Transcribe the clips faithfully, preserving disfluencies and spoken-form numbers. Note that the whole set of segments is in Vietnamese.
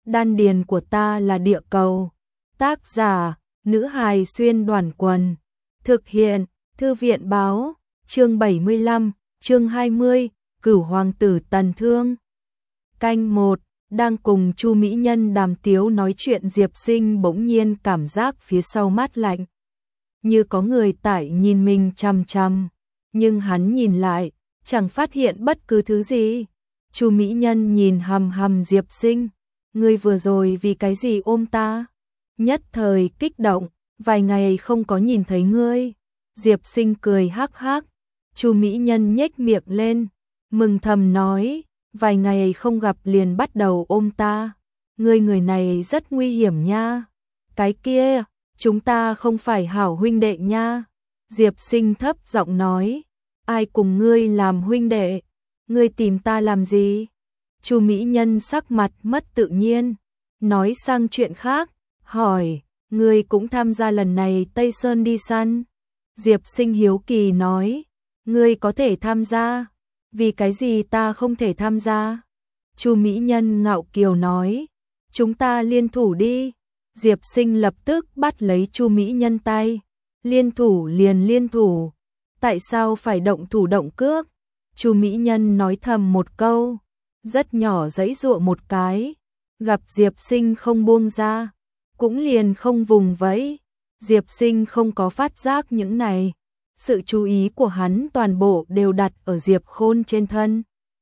Đan điền của ta là địa cầu. Tác giả, nữ hài xuyên đoàn quần. Thực hiện, thư viện báo, chương bảy mươi lăm, chương hai mươi, Cửu hoàng tử Tần Thương. Canh một, đang cùng Chu Mỹ Nhân đàm tiếu nói chuyện, Diệp Sinh bỗng nhiên cảm giác phía sau mát lạnh. Như có người tại nhìn mình chằm chằm, nhưng hắn nhìn lại, chẳng phát hiện bất cứ thứ gì. Chu Mỹ Nhân nhìn hằm hằm Diệp Sinh, ngươi vừa rồi vì cái gì ôm ta? Nhất thời kích động, vài ngày không có nhìn thấy ngươi. Diệp Sinh cười hắc hắc. Chu Mỹ Nhân nhếch miệng lên, mừng thầm nói, vài ngày không gặp liền bắt đầu ôm ta. Ngươi người này rất nguy hiểm nha. Cái kia, chúng ta không phải hảo huynh đệ nha. Diệp Sinh thấp giọng nói, ai cùng ngươi làm huynh đệ? Ngươi tìm ta làm gì? Chu Mỹ Nhân sắc mặt mất tự nhiên, nói sang chuyện khác, hỏi, ngươi cũng tham gia lần này Tây Sơn đi săn? Diệp Sinh hiếu kỳ nói, ngươi có thể tham gia, vì cái gì ta không thể tham gia? Chu Mỹ Nhân ngạo kiều nói, chúng ta liên thủ đi. Diệp Sinh lập tức bắt lấy Chu Mỹ Nhân tay, liên thủ liền liên thủ, tại sao phải động thủ động cước? Chu Mỹ Nhân nói thầm một câu, rất nhỏ giãy giụa một cái, gặp Diệp Sinh không buông ra, cũng liền không vùng vẫy. Diệp Sinh không có phát giác những này, sự chú ý của hắn toàn bộ đều đặt ở Diệp Khôn trên thân.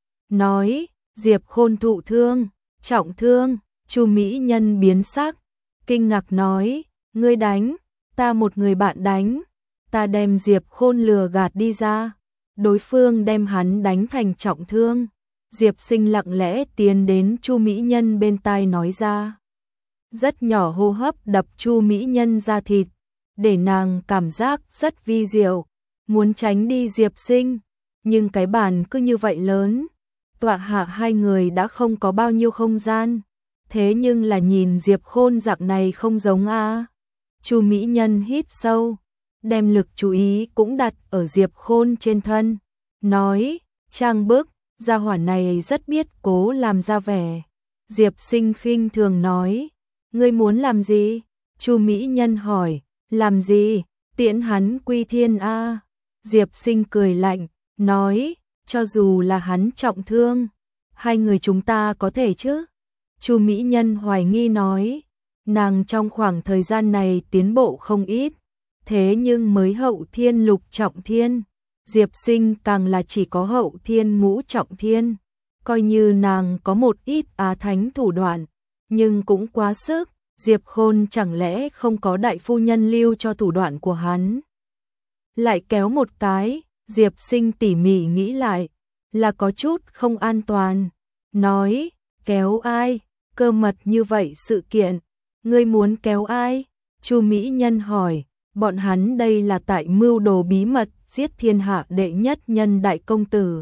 Nói, Diệp Khôn thụ thương, trọng thương. Chu Mỹ Nhân biến sắc, kinh ngạc nói, ngươi đánh, ta một người bạn đánh. Ta đem Diệp Khôn lừa gạt đi ra, đối phương đem hắn đánh thành trọng thương. Diệp Sinh lặng lẽ tiến đến Chu Mỹ Nhân bên tai nói ra, rất nhỏ hô hấp đập Chu Mỹ Nhân da thịt, để nàng cảm giác rất vi diệu, muốn tránh đi Diệp Sinh, nhưng cái bàn cứ như vậy lớn, tọa hạ hai người đã không có bao nhiêu không gian, thế nhưng là nhìn Diệp Khôn dạng này không giống a. Chu Mỹ Nhân hít sâu, đem lực chú ý cũng đặt ở Diệp Khôn trên thân, nói, trang bức, gia hỏa này rất biết cố làm ra vẻ. Diệp Sinh khinh thường nói, ngươi muốn làm gì? Chu Mỹ Nhân hỏi, làm gì? Tiễn hắn quy thiên a. Diệp Sinh cười lạnh, nói, cho dù là hắn trọng thương, hai người chúng ta có thể chứ? Chu Mỹ Nhân hoài nghi nói, nàng trong khoảng thời gian này tiến bộ không ít, thế nhưng mới hậu thiên lục trọng thiên, Diệp Sinh càng là chỉ có hậu thiên ngũ trọng thiên, coi như nàng có một ít á thánh thủ đoạn, nhưng cũng quá sức. Diệp Khôn chẳng lẽ không có đại phu nhân lưu cho thủ đoạn của hắn? Lại kéo một cái, Diệp Sinh tỉ mỉ nghĩ lại, là có chút không an toàn, nói, kéo ai? Cơ mật như vậy sự kiện, ngươi muốn kéo ai? Chu Mỹ Nhân hỏi, bọn hắn đây là tại mưu đồ bí mật giết thiên hạ đệ nhất nhân đại công tử.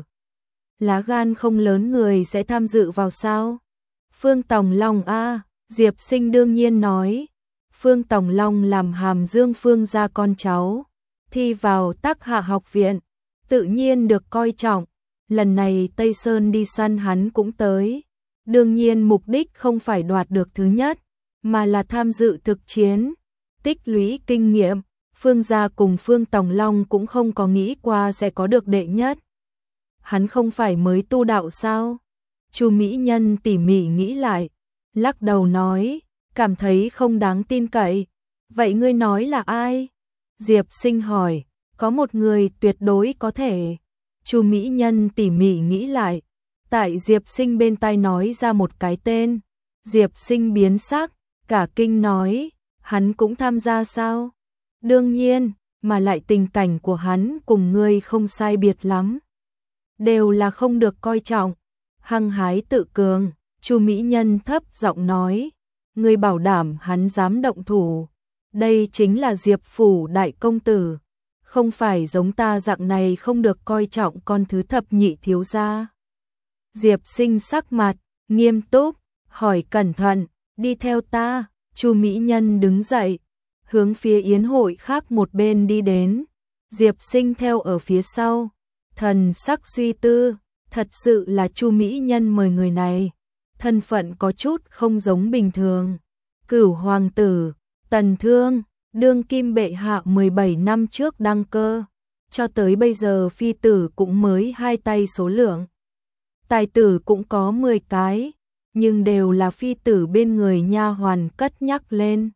Lá gan không lớn người sẽ tham dự vào sao? Phương Tòng Long a. Diệp Sinh đương nhiên nói, Phương Tòng Long làm Hàm Dương Phương gia con cháu, thi vào Tắc Hạ học viện, tự nhiên được coi trọng. Lần này Tây Sơn đi săn hắn cũng tới, đương nhiên mục đích không phải đoạt được thứ nhất, mà là tham dự thực chiến, tích lũy kinh nghiệm. Phương gia cùng Phương Tòng Long cũng không có nghĩ qua sẽ có được đệ nhất. Hắn không phải mới tu đạo sao? Chu Mỹ Nhân tỉ mỉ nghĩ lại, lắc đầu nói, cảm thấy không đáng tin cậy. Vậy ngươi nói là ai? Diệp Sinh hỏi, có một người tuyệt đối có thể. Chu Mỹ Nhân tỉ mỉ nghĩ lại, tại Diệp Sinh bên tai nói ra một cái tên. Diệp Sinh biến sắc, cả kinh nói, hắn cũng tham gia sao? Đương nhiên, mà lại tình cảnh của hắn cùng ngươi không sai biệt lắm, đều là không được coi trọng, hăng hái tự cường. Chu Mỹ Nhân thấp giọng nói, ngươi bảo đảm hắn dám động thủ, đây chính là Diệp phủ đại công tử, không phải giống ta dạng này không được coi trọng con thứ thập nhị thiếu gia. Diệp Sinh sắc mặt nghiêm túc, hỏi cẩn thận, đi theo ta. Chu Mỹ Nhân đứng dậy, hướng phía yến hội khác một bên đi đến. Diệp Sinh theo ở phía sau, thần sắc suy tư, thật sự là Chu Mỹ Nhân mời người này, thân phận có chút không giống bình thường. Cửu hoàng tử, Tần Thương, đương kim bệ hạ mười bảy năm trước đăng cơ, cho tới bây giờ phi tử cũng mới hai tay số lượng. Tài tử cũng có mười cái, nhưng đều là phi tử bên người nha hoàn cất nhắc lên.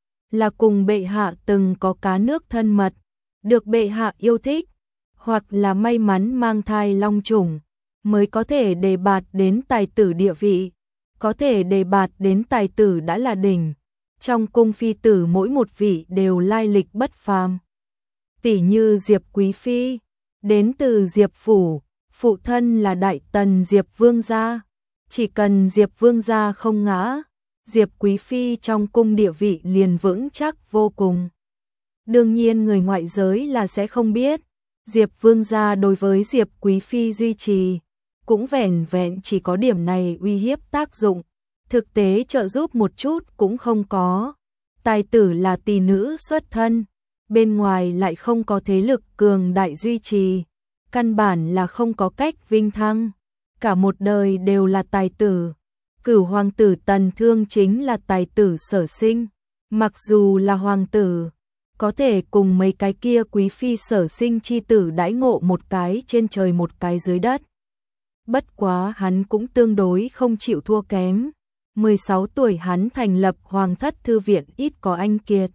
Là cùng bệ hạ từng có cá nước thân mật, được bệ hạ yêu thích, hoặc là may mắn mang thai long chủng, mới có thể đề bạt đến tài tử địa vị, có thể đề bạt đến tài tử đã là đỉnh. Trong cung phi tử mỗi một vị đều lai lịch bất phàm. Tỷ như Diệp Quý Phi, đến từ Diệp Phủ, phụ thân là Đại Tần Diệp Vương gia. Chỉ cần Diệp Vương gia không ngã, Diệp Quý Phi trong cung địa vị liền vững chắc vô cùng. Đương nhiên người ngoại giới là sẽ không biết, Diệp Vương gia đối với Diệp Quý Phi duy trì, cũng vẻn vẹn chỉ có điểm này uy hiếp tác dụng, thực tế trợ giúp một chút cũng không có. Tài tử là tỷ nữ xuất thân, bên ngoài lại không có thế lực cường đại duy trì, căn bản là không có cách vinh thăng, cả một đời đều là tài tử. Cửu hoàng tử Tần Thương chính là tài tử sở sinh, mặc dù là hoàng tử, có thể cùng mấy cái kia quý phi sở sinh chi tử đãi ngộ một cái trên trời một cái dưới đất. Bất quá hắn cũng tương đối không chịu thua kém. mười sáu tuổi hắn thành lập Hoàng thất thư viện ít có anh kiệt.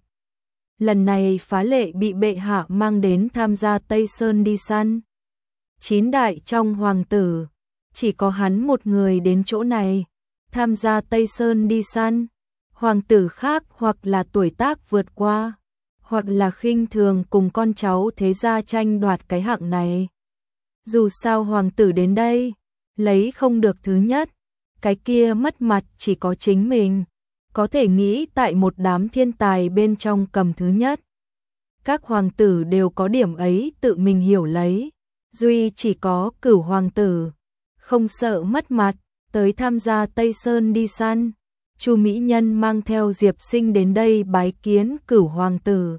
Lần này phá lệ bị bệ hạ mang đến tham gia Tây Sơn đi săn. Chín đại trong hoàng tử, chỉ có hắn một người đến chỗ này, tham gia Tây Sơn đi săn. Hoàng tử khác hoặc là tuổi tác vượt qua, hoặc là khinh thường cùng con cháu thế gia tranh đoạt cái hạng này. Dù sao hoàng tử đến đây, lấy không được thứ nhất, cái kia mất mặt chỉ có chính mình, có thể nghĩ tại một đám thiên tài bên trong cầm thứ nhất. Các hoàng tử đều có điểm ấy tự mình hiểu lấy, duy chỉ có Cửu hoàng tử, không sợ mất mặt, tới tham gia Tây Sơn đi săn. Chu Mỹ Nhân mang theo Diệp Sinh đến đây bái kiến Cửu hoàng tử.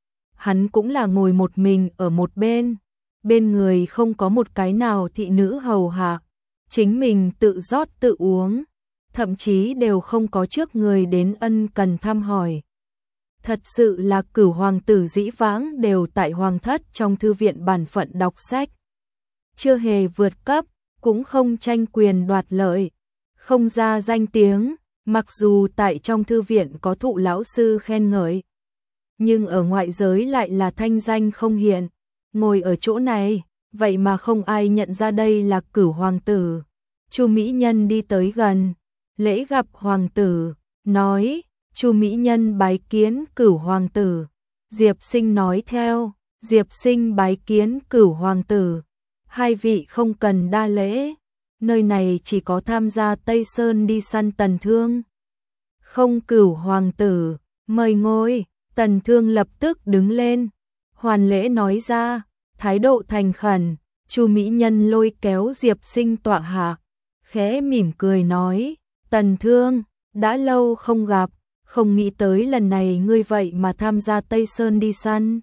Hắn cũng là ngồi một mình ở một bên, bên người không có một cái nào thị nữ hầu hạ, chính mình tự rót tự uống, thậm chí đều không có trước người đến ân cần thăm hỏi. Thật sự là Cửu hoàng tử dĩ vãng đều tại hoàng thất trong thư viện bản phận đọc sách, chưa hề vượt cấp, cũng không tranh quyền đoạt lợi, không ra danh tiếng, mặc dù tại trong thư viện có thụ lão sư khen ngợi, nhưng ở ngoại giới lại là thanh danh không hiện. Ngồi ở chỗ này, vậy mà không ai nhận ra đây là Cửu hoàng tử. Chu Mỹ Nhân đi tới gần, lễ gặp hoàng tử, nói, Chu Mỹ Nhân bái kiến Cửu hoàng tử. Diệp Sinh nói theo, Diệp Sinh bái kiến Cửu hoàng tử. Hai vị không cần đa lễ, nơi này chỉ có tham gia Tây Sơn đi săn Tần Thương. Không. Cửu hoàng tử, mời ngồi. Tần Thương lập tức đứng lên, hoàn lễ nói ra, thái độ thành khẩn. Chu Mỹ Nhân lôi kéo Diệp Sinh tọa hạ, khẽ mỉm cười nói, Tần Thương, đã lâu không gặp, không nghĩ tới lần này ngươi vậy mà tham gia Tây Sơn đi săn.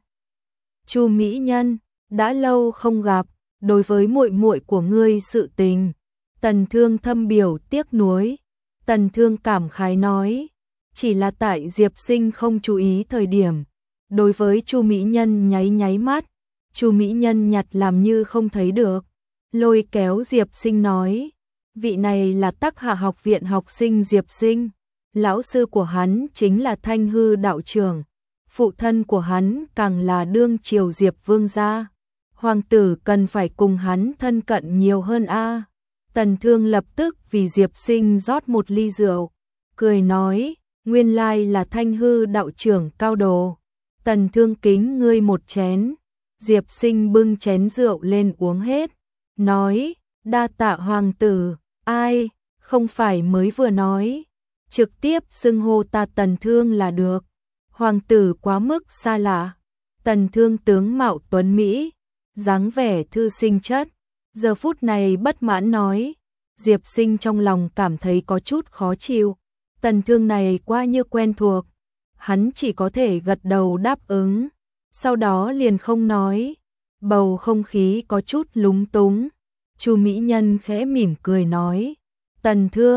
Chu Mỹ Nhân, đã lâu không gặp, đối với muội muội của ngươi sự tình. Tần Thương thâm biểu tiếc nuối. Tần Thương cảm khái nói, chỉ là tại Diệp Sinh không chú ý thời điểm, đối với Chu Mỹ Nhân nháy nháy mắt. Chu Mỹ Nhân nhặt làm như không thấy được, lôi kéo Diệp Sinh nói, vị này là Tắc Hạ học viện học sinh Diệp Sinh, lão sư của hắn chính là Thanh Hư đạo trưởng, phụ thân của hắn càng là đương triều Diệp Vương gia. Hoàng tử cần phải cùng hắn thân cận nhiều hơn a. Tần Thương lập tức vì Diệp Sinh rót một ly rượu, cười nói, nguyên lai là Thanh Hư đạo trưởng cao đồ. Tần Thương kính ngươi một chén. Diệp Sinh bưng chén rượu lên uống hết, nói, đa tạ hoàng tử. Ai, không phải mới vừa nói, trực tiếp xưng hô ta Tần Thương là được. Hoàng tử quá mức xa lạ. Tần Thương tướng mạo tuấn Mỹ, dáng vẻ thư sinh chất, giờ phút này bất mãn nói. Diệp Sinh trong lòng cảm thấy có chút khó chịu, Tần Thương này qua như quen thuộc, hắn chỉ có thể gật đầu đáp ứng, sau đó liền không nói. Bầu không khí có chút lúng túng. Chu Mỹ Nhân khẽ mỉm cười nói, Tần Thương,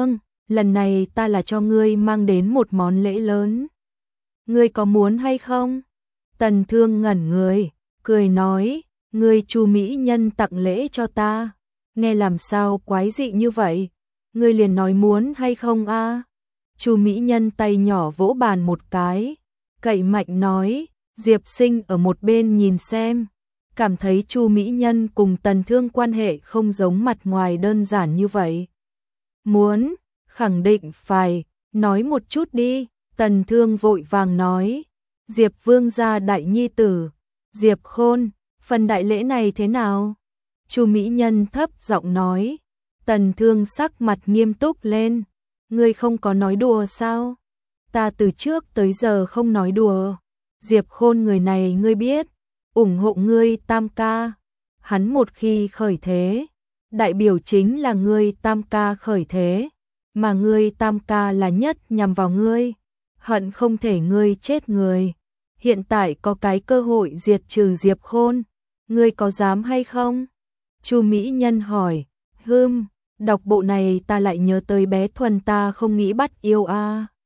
lần này ta là cho ngươi mang đến một món lễ lớn. Ngươi có muốn hay không? Tần Thương ngẩn người, cười nói, ngươi Chu mỹ nhân tặng lễ cho ta, nghe làm sao quái dị như vậy, ngươi liền nói muốn hay không a? À? Chu mỹ nhân tay nhỏ vỗ bàn một cái, cậy mạnh nói, Diệp Sinh ở một bên nhìn xem, cảm thấy Chu mỹ nhân cùng Tần Thương quan hệ không giống mặt ngoài đơn giản như vậy. Muốn, khẳng định phải, nói một chút đi, Tần Thương vội vàng nói, Diệp Vương gia đại nhi tử, Diệp Khôn, phần đại lễ này thế nào? Chu mỹ nhân thấp giọng nói. Tần Thương sắc mặt nghiêm túc lên, ngươi không có nói đùa sao? Ta từ trước tới giờ không nói đùa. Diệp Khôn người này ngươi biết, ủng hộ ngươi tam ca. Hắn một khi khởi thế, đại biểu chính là ngươi tam ca khởi thế, mà ngươi tam ca là nhất nhằm vào ngươi, hận không thể ngươi chết người. Hiện tại có cái cơ hội diệt trừ Diệp Khôn, ngươi có dám hay không? Chu mỹ nhân hỏi. Hừm, đọc bộ này ta lại nhớ tới bé Thuần ta không nghĩ bắt yêu a. À.